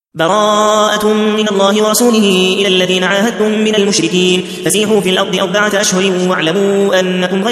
براءة من الله ورسوله إلى الذين عاهدتم من المشركين فسيحوا في الأرض 4 أشهر واعلموا أنكم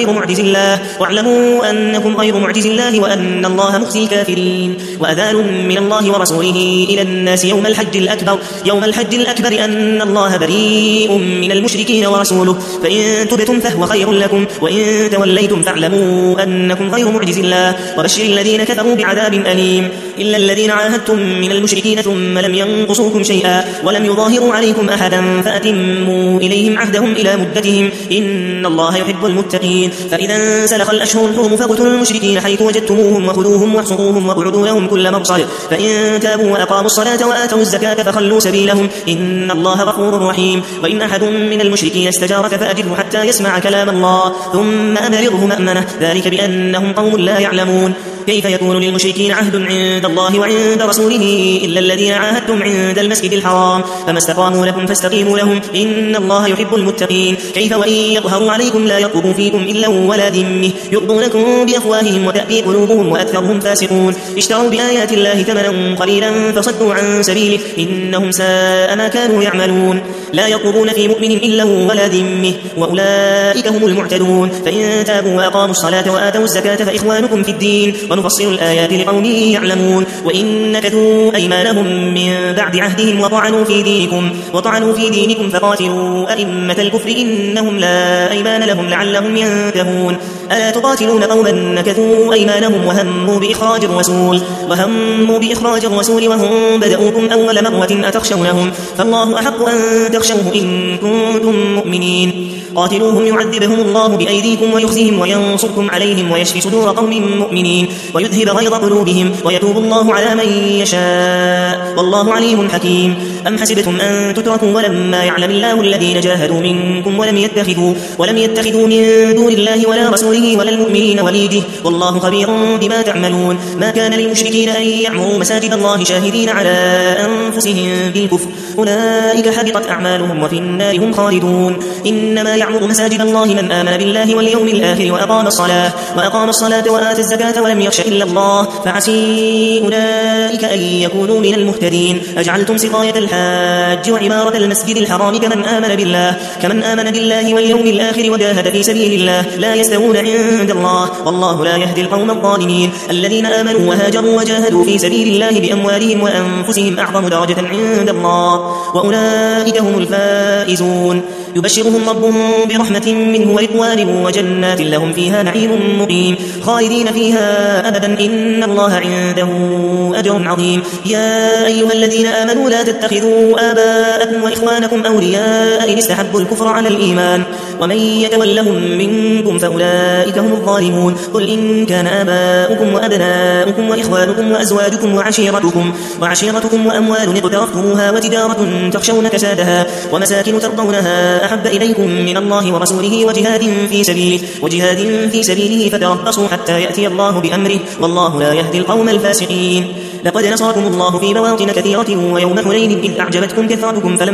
غير معجز الله وأن الله مخزي الكافرين. وأذان من الله ورسوله إلى الناس يوم الحج الأكبر أن الله بريء من المشركين ورسوله فإن تبتم فهو خير لكم وإن توليتم فاعلموا أنكم غير معجز الله وبشر الذين كفروا بعذاب أليم. إلا الذين عاهدتم من المشركين ثم لم ينقصوكم شيئا ولم يظاهروا عليكم أحدا فأتموا إليهم عهدهم إلى مدتهم إن الله يحب المتقين. فإذا انسلخ الأشهر الحرم فاقتلوا المشركين حيث وجدتموهم وخذوهم واحصروهم واقعدوا لهم كل مرصد فإن تابوا وأقاموا الصلاة وآتوا الزكاة فخلوا سبيلهم إن الله غفور رحيم. وإن أحد من المشركين استجارك فأجره حتى يسمع كلام الله ثم أبلغه مأمنه ذلك بأنهم قوم لا يعلمون. كيف يكون للمشركين عهد عند الله وعند رسوله إلا الذين عاهدتم عند المسجد الحرام فما استقاموا لكم فاستقيموا لهم إن الله يحب المتقين. كيف وإن يظهروا عليكم لا يرقبوا فيكم إلا ولا ذمة يرضونكم بأفواههم وتأبي قلوبهم وأكثرهم فاسقون. اشتروا بآيات الله ثمنا قليلا فصدوا عن سبيله إنهم ساء ما كانوا يعملون. لا يرقبون في مؤمن إلا ولا ذمة وأولئك هم المعتدون. فإن تابوا وأقاموا الصلاة وآتوا الزكاة فإخوانكم في الدين ونفصل الآيات لقوم يعلمون. وإن نكثوا أيمانهم من بعد عهدهم وطعنوا في دينكم فقاتلوا أئمة الكفر إنهم لا أيمان لهم لعلهم ينتهون. ألا تقاتلون قوما نكثوا أيمانهم وهموا بإخراج الرسول وهم بدأوكم أول مرة أتخشونهم فالله أحق أن تخشوه إن كنتم مؤمنين. قاتلوهم يعذبهم الله بأيديكم ويخزيهم وينصركم عليهم ويشفي صدور قوم مؤمنين ويذهب غيظ قلوبهم ويتوب الله على من يشاء والله عليم حكيم. أم حسبتم أن تتركوا ولما يعلم الله الذين جاهدوا منكم ولم يتخذوا من دون الله ولا رسوله ولا المؤمنين وليده والله خبير بما تعملون. ما كان للمشركين أن يعمروا مساجد الله شاهدين على أنفسهم بالكفر أولئك حبطت أعمالهم وفي النار هم خالدون. إنما يعمر مساجد الله من آمن بالله واليوم الآخر وأقام الصلاة وآتى الزكاة ولم يخش إلا الله فعسي أولئك أن يكونوا من المهتدين. أجعلتم سقاية الحاج وعمارة المسجد الحرام كمن آمن بالله واليوم الآخر وجاهد في سبيل الله لا يستوون عند الله والله لا يهدي القوم الظالمين. الذين آمنوا وهاجروا وجاهدوا في سبيل الله بأموالهم وأنفسهم أعظم درجة عند الله وأولئك هم الفائزون. يبشرهم ربهم برحمة منه ورضوان وجنات لهم فيها نعيم مقيم خالدين فيها أبدا إن الله عنده أجر عظيم. يا أيها الذين آمنوا لا تتخذوا آباءكم وإخوانكم أولياء إن استحبوا الكفر على الإيمان ومن يتولهم منكم فأولئك هم الظالمون. قل إن كان آباؤكم وأبناؤكم وإخوانكم وأزواجكم وعشيرتكم وأموال اقترفتموها وتجارة تخشون كسادها ومساكن ترضونها أحب إليكم من الله ورسوله وجهاد في سبيله فتربصوا حتى يأتي الله بأمره والله لا يهدي القوم الفاسقين. لقد نصركم الله في مواطن كثيرة ويوم حنين إذ أعجبتكم كثرتكم فلم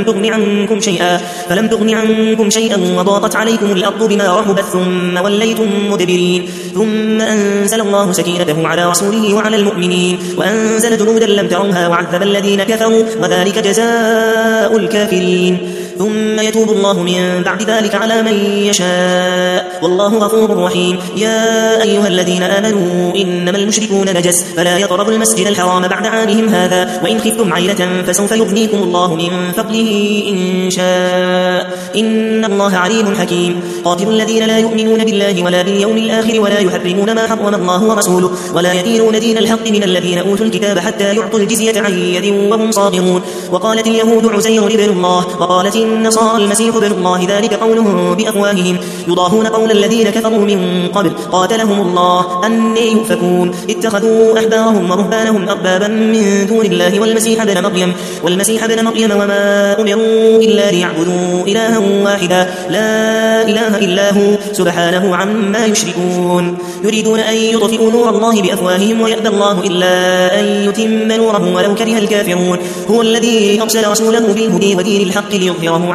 تغن عنكم شيئا وضاقت عليكم الأرض بما رحبت ثم وليتم مدبرين. ثم أنزل الله سكينته على رسوله وعلى المؤمنين وأنزل جنودا لم تروها وعذب الذين كفروا وذلك جزاء الكافرين. ثم يتوب الله من بعد ذلك على من يشاء والله غفور رحيم. يا أيها الذين آمنوا إنما المشركون نجس فلا يقربوا المسجد الحرام بعد عامهم هذا وإن خفتم عيلة فسوف يغنيكم الله من فضله إن شاء إن الله عليم حكيم. قاتلوا الذين لا يؤمنون بالله ولا باليوم الآخر ولا يحرمون ما حرم الله ورسوله ولا يدينون دين الحق من الذين أوتوا الكتاب حتى يعطوا الجزية عن يد وهم صاغرون. وقالت اليهود عزير ابن الله وقالت النصارى المسيح ابن الله ذلك قولهم بأفواههم يضاهون قول الذين كفروا من قبل قاتلهم الله أني يؤفكون. اتخذوا أحبارهم ورهبانهم أربابا من دون الله والمسيح ابن مريم وما أمروا إلا ليعبدوا إلها واحدا لا إله إلا هو سبحانه عما يشركون. يريدون أن يطفئوا نور الله بأفواههم ويأبى الله إلا أن يتم نوره ولو كره الكافرون. هو الذي أرسل رسوله بالهدى ودين الحق ليظهره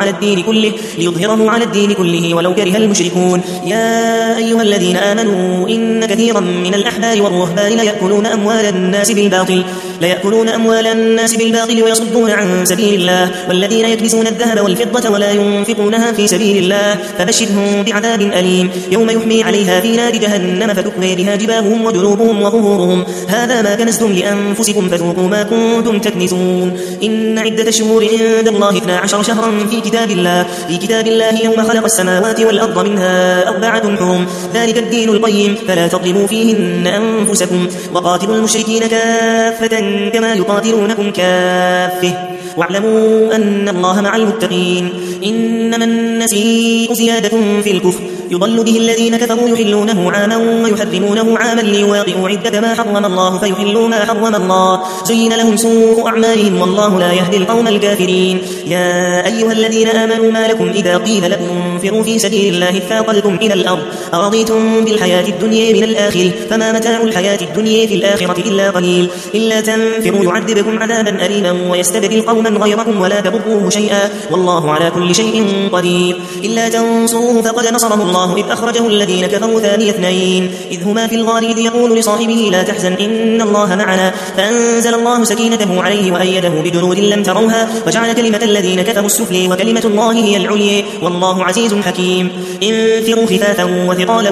على الدين كله ولو كره المشركون. يا أيها الذين آمنوا إن كثيرا من الأحبار والرهبان ليأكلون أموال الناس بالباطل ليأكلون أموال الناس بالباطل ويصدون عن سبيل الله والذين يكنزون الذهب والفضة ولا ينفقونها في سبيل الله فبشرهم بعذاب أليم يوم يحمي عليها في نار جهنم فتكوي بها جباههم وجنوبهم وظهورهم هذا ما كنزتم لأنفسكم فذوقوا ما كنتم تكنزون إن عدة الشهور عند الله 12 شهرا في كتاب الله يوم خلق السماوات والأرض منها 4 حرم ذلك الدين القيم فلا تظلموا فيهن أنفسكم وقاتلوا المشركين كافة كما يقاتلونكم كافة واعلموا أن الله مع المتقين إنما النسيء زيادة في الكفر يضل به الذين كفروا يحلونه عاما ويحرمونه عاما ليواطئوا عدة ما حرم الله فيحلوا ما حرم الله زين لهم سوء أعمالهم والله لا يهدي القوم الكافرين يا أيها الذين آمنوا ما لكم إذا قيل لكم انفروا في سبيل الله اثاقلتم إلى الأرض أرضيتم بالحياة الدنيا من الآخرة فما متاع الحياة الدنيا في الآخرة إلا قليل إلا تنفروا يعذبكم عذابا أليما ويستبدل قوما غيركم ولا تضروه شيئا والله على كل شيء قدير إلا تنصروه فقد نصره الله إذ أخرجه الذين كفروا ثاني 2 إذ هما في الغار إذ يقول لصاحبه لا تحزن إن الله معنا فأنزل الله سكينته عليه وأيده بجنود لم تروها وجعل كلمة الذين كفروا السفلى وكلمة الله هي العليا والله عزيز حكيم انفروا خفافا وثقالا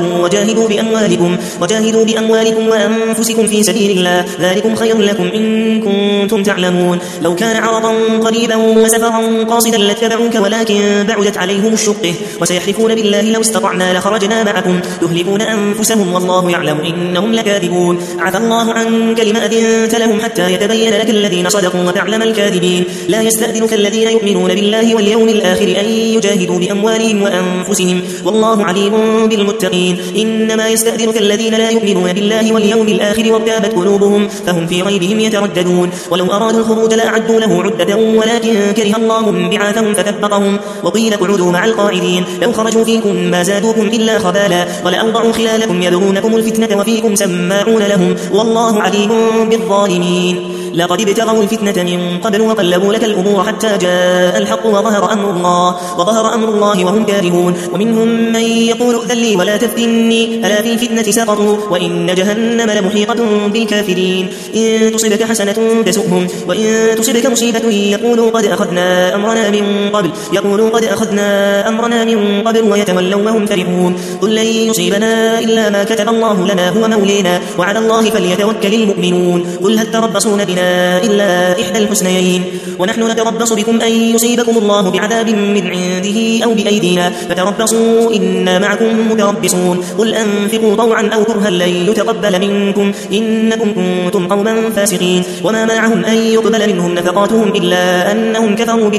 وجاهدوا بأموالكم وأنفسكم في سبيل الله ذلكم خير لكم إن كنتم تعلمون لو كان عرضا قريبا وسفرا قاصدا لاتبعوك ولكن بعدت عليهم الشقة وسيحلفون بالله لو استطعنا لخرجنا معكم يهلكون أنفسهم والله يعلم إنهم لكاذبون عفى الله عنك لما أذنت لهم حتى يتبين لك الذين صدقوا وتعلم الكاذبين لا يستأذنك الذين يؤمنون بالله واليوم الآخر أن يجاهدوا بأموالهم وأنفسهم والله عليم بالمتقين إنما يستأذنك الذين لا يؤمنون بالله واليوم الآخر وارتابت قلوبهم فهم في ريبهم يترددون ولو أرادوا الخروج لأعدوا له عدة ولكن كره الله بعاثهم فثبطهم وقيل اقعدوا مع القاعدين لو خرجوا فيكم ما زادوكم إلا خبالا ولأوضعوا خلالكم يبغونكم الفتنة وفيكم سماعون لهم والله عليم بالظالمين لقد ابتغوا الفتنة من قبل وقلبوا لك الأمور حتى جاء الحق وظهر أمر الله وهم كارهون ومنهم من يقول ائذن لي ولا تفتني ألا في الفتنة سقطوا وإن جهنم لمحيطة بالكافرين إن تصبك حسنة تسؤهم وإن تصبك مصيبة يقولوا قد أخذنا أمرنا من قبل ويتولوا وهم فرحون قل لن يصيبنا إلا ما كتب الله لنا هو مولينا وعلى الله فليتوكل المؤمنون قل هل تربصون بنا إلا إحدى الحسنيين ونحن نتربص بكم أن يصيبكم الله بعذاب من عنده أو بأيدينا فتربصوا إنا معكم متربصون قل أنفقوا طوعا أو كرها لن يتقبل منكم إنكم كنتم قوما فاسقين وما منعهم أن يقبل منهم نفقاتهم إلا أنهم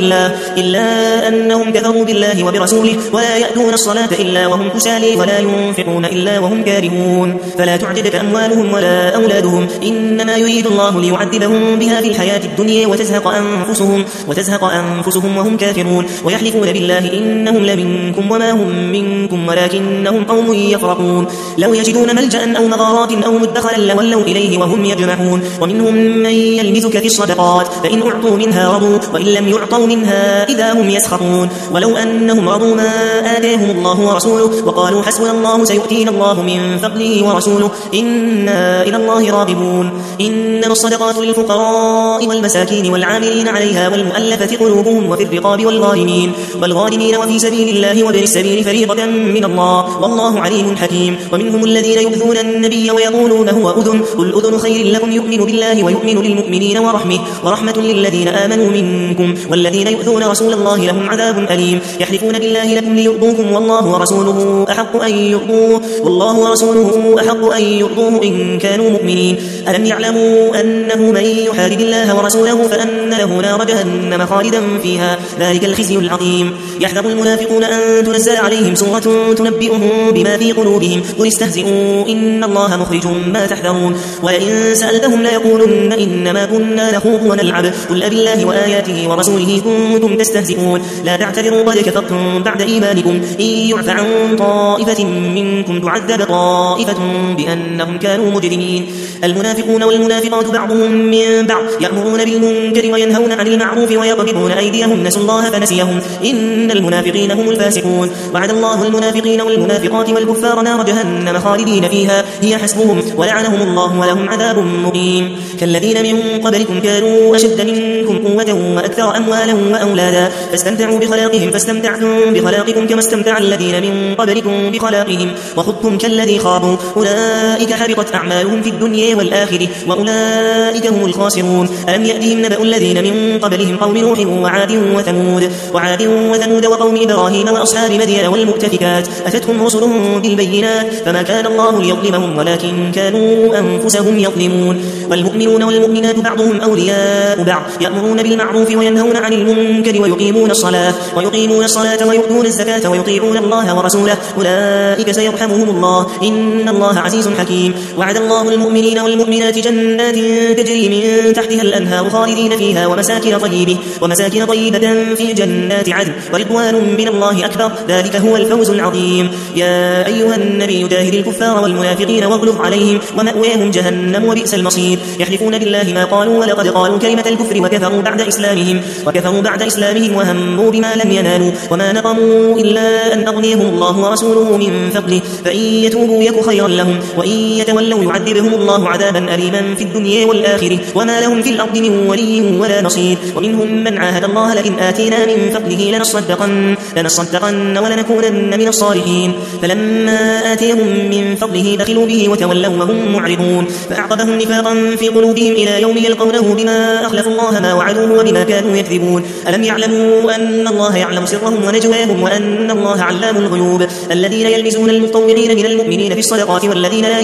كفروا بالله وبرسوله ولا يأتون الصلاة إلا وهم كسالى ولا ينفقون إلا وهم كارهون فلا تعجبك أموالهم ولا أولادهم إنما يريد الله ليعذبهم بها في الحياة الدنيا وتزهق أنفسهم وهم كافرون ويحلفون بالله إنهم لمنكم وما هم منكم ولكنهم قوم يفرقون لو يجدون ملجأ أو مغارات أو مدخلا لولوا إليه وهم يجمحون ومنهم من يلمزك في الصدقات فإن أعطوا منها رضوا وإن لم يعطوا منها إذا هم يسخطون ولو أنهم رضوا ما آتاهم الله ورسوله وقالوا حسبنا الله سيؤتينا الله من فضله ورسوله إنا إلى الله راغبون إنما الصدقات للفقراء والمساكين والعاملين عليها والمؤلفة قلوبهم وفي الرقاب والغارمين وفي سبيل الله وابن السبيل فريضة من الله والله عليم حكيم ومنهم الذين يؤذون النبي ويقولون هو أذن قل أذن خير لكم يؤمن بالله ويؤمن للمؤمنين ورحمة للذين آمنوا منكم والذين يؤذون رسول الله لهم عذاب أليم يحلفون بالله لكم ليرضوكم والله ورسوله أحق أن يرضوه إن كانوا مؤمنين ألم يعلموا أنه من يحارب الله ورسوله فأن له نار جهنم خالدا فيها ذلك الخزي العظيم يحذر المنافقون أن تنزل عليهم سورة تنبئهم بما في قلوبهم قل استهزئوا إن الله مخرج ما تحذرون ولئن سألتهم ليقولن إنما كنا نخوض ونلعب قل أبالله وآياته ورسوله كنتم تستهزئون لا تعتذروا قد كفرتم بعد إيمانكم إن يعف عن طائفة منكم تعذب طائفة بأنهم كانوا مجرمين المنافقون والمنافقات بعضهم من من بعد يأمرون بالمنكر وينهون عن المعروف ويقبضون أيديهم نسوا الله فنسيهم إن المنافقين هم الفاسقون وعد الله المنافقين والمنافقات والكفار نار جهنم خالدين فيها هي حسبهم ولعنهم الله ولهم عذاب مقيم كالذين من قبلكم كانوا أشد منكم قوة وأكثر أموالا وأولادا فاستمتعوا بخلاقهم فاستمتعتم بخلاقكم كما استمتع الذين من قبلكم بخلاقهم وخضتم كالذي خاضوا أولئك حبطت أعمالهم في الدنيا والآخرة وأولئك هم الخاسرون ألم يأتهم نبأ الذين من قبلهم قوم نوح وعاد وثمود وقوم إبراهيم وأصحاب مدين والمؤتفكات أتتهم رسلهم بالبينات فما كان الله ليظلمهم ولكن كانوا أنفسهم يظلمون والمؤمنون والمؤمنات بعضهم أولياء بعض يأمرون بالمعروف وينهون عن المنكر ويقيمون الصلاة ويؤتون الزكاة ويطيعون الله ورسوله أولئك سيرحمهم الله إن الله عزيز حكيم وعد الله المؤمنين والمؤمنات جنات تجري من تحتها الأنهار خالدين فيها ومساكن طيبة في جنات عدن ورضوان من الله أكبر ذلك هو الفوز العظيم يا أيها النبي جاهد الكفار والمنافقين واغلظ عليهم ومأواهم جهنم وبئس المصير يحلفون بالله ما قالوا ولقد قالوا كلمة الكفر وكفروا بعد إسلامهم وهموا بما لم ينالوا وما نقموا إلا أن أغنيهم الله ورسوله من فضله فإن يتوبوا يك خيرا لهم وإن يتولوا يعذبهم الله عذابا أليما في الدنيا والآخرة وما لهم في الأرض من ولي ولا نصير ومنهم من عاهد الله لئن آتينا من فضله لنصدقن ولنكونن من الصالحين فلما آتيهم من فضله بخلوا به وتولوا وهم معرضون فأعقبهم نفاقا في قلوبهم إلى يوم يلقونه بما أخلفوا الله ما وعدوه وبما كانوا يكذبون ألم يعلموا أن الله يعلم سرهم ونجواهم وأن الله علام الغيوب الذين يلمزون المتطوعين من المؤمنين في الصدقات والذين لا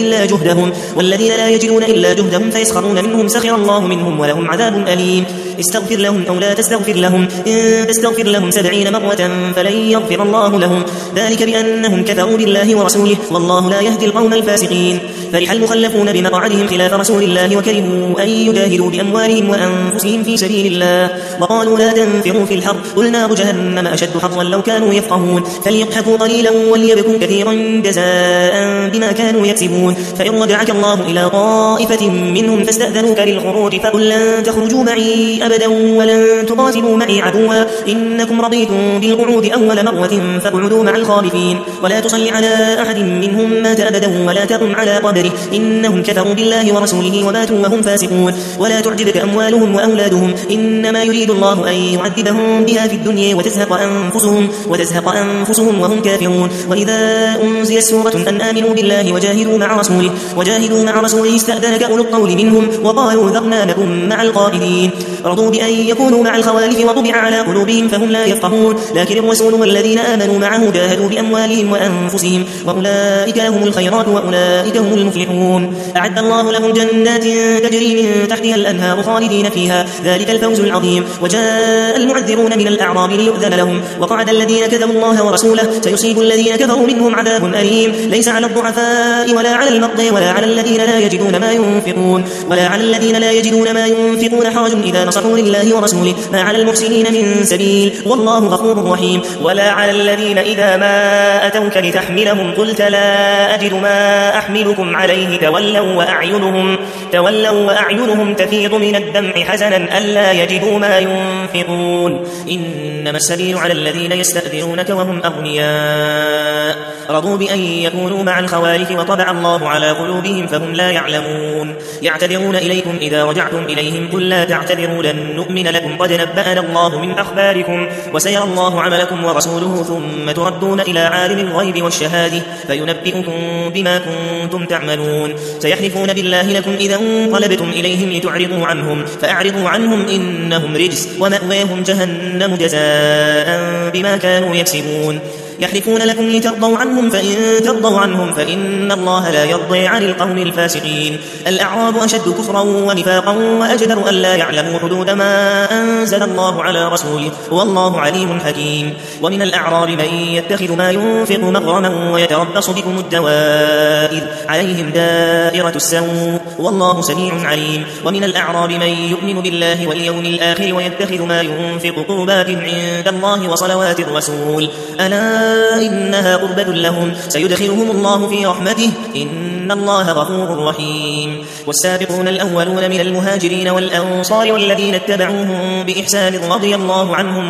يجدون إلا جهدهم فيسخرون منهم سخر الله منهم ولهم عذاب أليم استغفر لهم أو لا تستغفر لهم إن تستغفر لهم 70 مرة فلن يغفر الله لهم ذلك بأنهم كفروا بالله ورسوله والله لا يهدي القوم الفاسقين فرح المخلفون بمقعدهم خلاف رسول الله وكرهوا أن يجاهدوا بأموالهم وأنفسهم في سبيل الله وقالوا لا تنفروا في الحر قل نار جهنم أشد حرا لو كانوا يفقهون فليضحكوا قليلا وليبكوا كثيرا جزاء بما كانوا يكسبون فإن رجعك الله إلى طائفة منهم فاستأذنوك للخروج فقل لن تخرجوا معي أبدا ولن تقاتلوا معي عدوا إنكم رضيتم بالقعود أول مرة فاقعدوا مع الخالفين ولا تصل على أحد منهم مات أبدا ولا تقم على قبره إنهم كفروا بالله ورسوله وماتوا وهم فاسقون ولا تعجبك أموالهم وأولادهم إنما يريد الله أن يعذبهم بها في الدنيا وتزهق أنفسهم وهم كافرون وإذا أنزلت سورة أن آمنوا بالله وجاهدوا مع رسوله استأذنك أولو الطول منهم وقالوا ذرنا نكن مع القائلين رضوا بأن يكونوا مع الخوالف وطبع على قلوبهم فهم لا يفقهون لكن الرسول والذين آمنوا معه جاهدوا بأموالهم وأنفسهم وأولئك لهم الخيرات وأولئك هم المفلحون أعد الله لهم جنات تجري من تحتها الأنهار خالدين فيها ذلك الفوز العظيم وجاء المعذرون من الأعراب ليؤذن لهم وقعد الذين كذبوا الله ورسوله سيصيب الذين كفروا منهم عذاب أليم ليس على الضعفاء ولا على المرضى ولا على الذين لا يجدون ما ينفقون حرج إذا نصحوا لله ورسوله ما على المحسنين من سبيل والله غفور رحيم ولا على الذين إذا ما أتوك لتحملهم قلت لا أجد ما أحملكم عليه تولوا وأعينهم تفيض من الدمع حزنا ألا يجدوا ما ينفقون إنما السبيل على الذين يستأذنونك وهم أغنياء رضوا بأن يكونوا مع الخوالف وطبع الله على قلوبهم فهم لا يعلمون يعتذرون إليكم إذا رجعتم إليهم قل لا تعتذروا لن نؤمن لكم قد نبأنا الله من أخباركم وسيرى الله عملكم ورسوله ثم تردون إلى عالم الغيب والشهادة فينبئكم بما كنتم تعملون سيحلفون بالله لكم إذا انقلبتم إليهم لتعرضوا عنهم فأعرضوا عنهم إنهم رجس ومأواهم جهنم جزاء بما كانوا يكسبون يحلفون لكم لترضوا عنهم فإن ترضوا عنهم فإن الله لا يرضي عن القوم الفاسقين الأعراب أشد كفرا ونفاقا وأجدر أن لا يعلموا حدود ما أنزل الله على رسوله والله عليم حكيم ومن الأعراب من يتخذ ما ينفق مغرما ويتربص بكم الدوائر عليهم دائرة السوء والله سميع عليم ومن الأعراب من يؤمن بالله واليوم الآخر ويتخذ ما ينفق قربات عند الله وصلوات الرسول ألا إنها قربة لهم سيدخلهم الله في رحمته إن الله غفور رحيم. والسابقون الأولون من المهاجرين والأنصار والذين اتبعوهم بإحسان رضي الله عنهم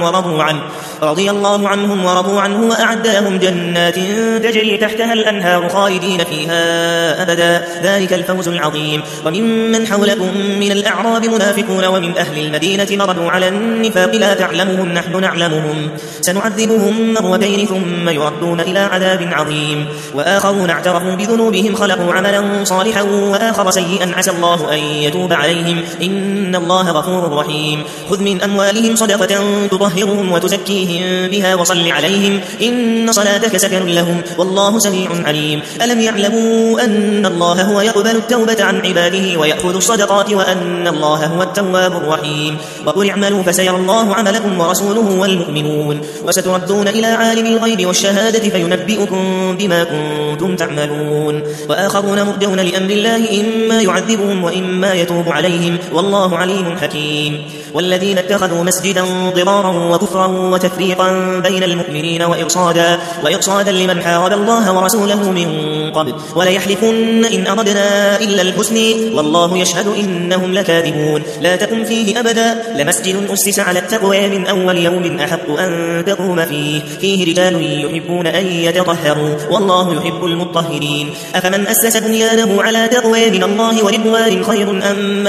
ورضوا عنه وأعد لهم جنات تجري تحتها الأنهار خالدين فيها أبدا ذلك الفوز العظيم. وممن حولكم من الأعراب منافقون ومن أهل المدينة مردوا على النفاق لا تعلمهم نحن نعلمهم سنعذبهم مرتين ثم يردون إلى عذاب عظيم. وآخرون اعترفوا بذنوبهم خلقوا عملا صالحا وآخر سيئا عسى الله أن يتوب عليهم إن الله غفور رحيم. خذ من أموالهم صدقة تطهرهم وتزكيهم بها وصل عليهم إن صلاتك سكن لهم والله سميع عليم. ألم يعلموا أن الله هو يقبل التوبة عن عباده ويأخذ الصدقات وأن الله هو التواب الرحيم. وقل اعملوا فسيرى الله عملكم ورسوله والمؤمنون وستردون إلى عالم الغيب والشهادة فينبئكم بما كنتم تعملون. وآخرون مرجون لأمر الله إما يعذبهم وإما يتوب عليهم والله عليم حكيم. والذين اتخذوا مسجدا ضرارا وكفرا وتفريقا بين المؤمنين وإرصادا لمن حارب الله ورسوله من قبل وليحلفن إن أردنا إلا الحسن والله يشهد إنهم لكاذبون. لا تقم فيه أبدا لمسجد أسس على التقوى من أول يوم أحق أن تقوم فيه رجال يحبون أن يتطهروا والله يحب المطهرين. أفمن أسس بنيانه على تقوى من الله ورضوان خير أم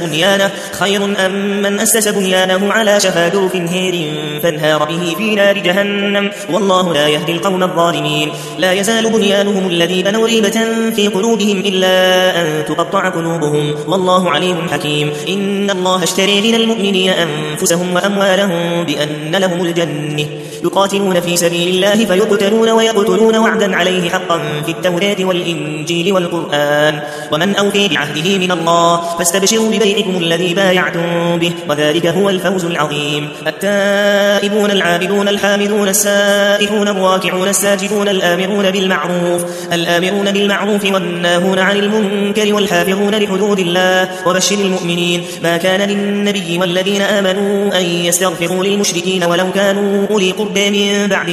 من أسس بنيانه على شفا جرف هير فانهار به في نار جهنم والله لا يهدي القوم الظالمين. لا يزال بنيانهم الذي بنوا ريبة في قلوبهم إلا أن تقطع قلوبهم والله عليم حكيم. إن الله اشتري من المؤمنين أنفسهم وأموالهم بأن لهم الجنة يقاتلون في سبيل الله فيقتلون ويقتلون وعدا عليه حقا في التوراة والإنجيل والقرآن ومن أوفي بعهده من الله فاستبشروا ببيعكم الذي بايعتم به وذلك هو الفوز العظيم. التائبون العابدون الحامدون السائحون الراكعون الساجدون الآمرون بالمعروف والناهون عن المنكر والحافظون لحدود الله وبشر المؤمنين. ما كان للنبي والذين آمنوا أن يستغفروا للمشركين ولو كانوا أولي قربى من بعد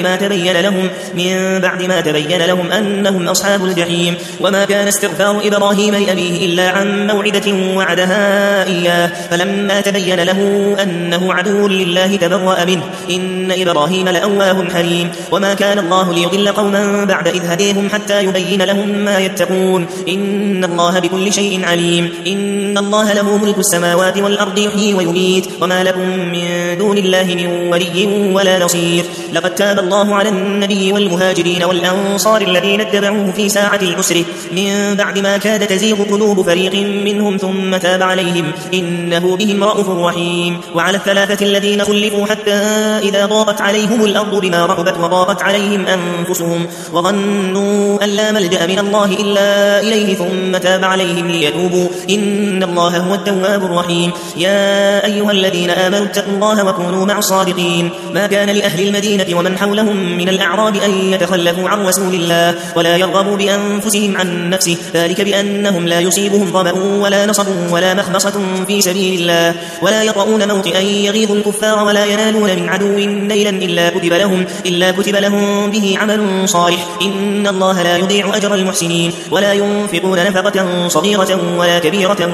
ما تبين لهم أنهم أصحاب الجحيم. وما كان استغفار إبراهيم لأبيه إلا عن موعدة وعدها إياه فلما تبين له أنه عدو لله تبرأ منه إن إبراهيم لأواه حليم. وما كان الله ليضل قوما بعد إذ هديهم حتى يبين لهم ما يتقون إن الله بكل شيء عليم. إن الله له ملك السماوات والأرض يحيي ويميت وما لكم من دون الله من ولي ولا نصير. لقد تاب الله على النبي والمهاجرين والأنصار الذين اتبعوه في ساعة العسر من بعد ما كاد تزيغ قلوب فريق منهم ثم تاب عليهم إنه بهم رءوف رحيم. وعلى الثلاثة الذين خلفوا حتى إذا ضاقت عليهم الأرض بما رحبت وضاقت عليهم أنفسهم وظنوا أن لا ملجأ من الله إلا إليه ثم تاب عليهم ليتوبوا إن الله هو التواب الرحيم. يا أيها الذين آمنوا اتقوا الله وكونوا مع الصادقين. ما كان لأهل المدينة ومن حولهم من الأعراب أن يتخلفوا عن رسول الله ولا يرغبوا بأنفسهم عن نفسه ذلك بأنهم لا يصيبهم ظمأ ولا نصب ولا مخمصة في سبيل الله ولا يطؤون موطئا يغيظ الكفار ولا ينالون من عدو نيلا إلا كتب لهم به عمل صالح إن الله لا يضيع أجر المحسنين. ولا ينفقون نفقة صغيرة ولا كبيرة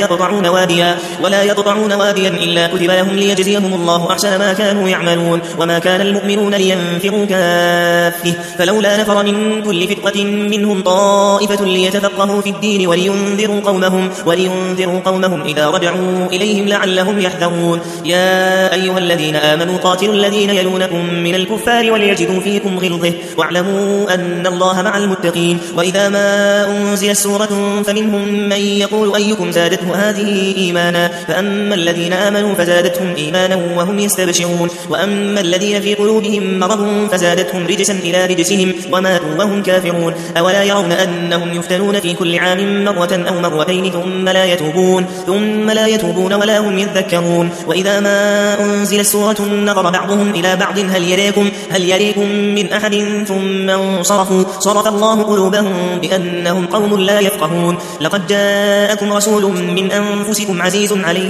ولا يقطعون واديا إلا كتب لهم ليجزيهم الله أحسن ما كانوا يعملون. وما كان المؤمنون لينفروا كافة فلولا نفر من كل فرقة منهم طائفة ليتفقهوا في الدين ولينذروا قومهم إذا رجعوا إليهم لعلهم يحذرون. يا أيها الذين آمنوا قاتلوا الذين يلونكم من الكفار وليجدوا فيكم غلظة واعلموا أن الله مع المتقين. وإذا ما أنزلت سورة فمنهم من يقول أيكم زادته هذه إيمانا فأما الذين آمنوا فزادتهم إيمانا وهم يستبشرون وأما الذين في قلوبهم مرض فزادتهم رجسا إلى رجسهم وماتوا وهم كافرون. أولا يرون أنهم يفتنون في كل عام مرة أو مرتين ثم لا يتوبون ولا هم يذكرون يذكرون وإذا ما أنزلت سورة نظر بعضهم إلى بعض هل يريكم من أحد ثم انصرفوا صرف الله قلوبهم بأنهم قوم لا يفقهون لقد جاءكم رسول من أنفسكم عزيز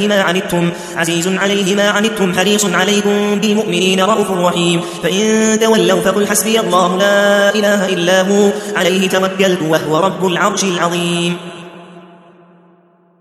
عليه ما عنتم حريص عليكم بالمؤمنين رؤوف رحيم فإن تولوا فقل حسبي الله لا إله إلا هو عليه توكلت وهو رب العرش العظيم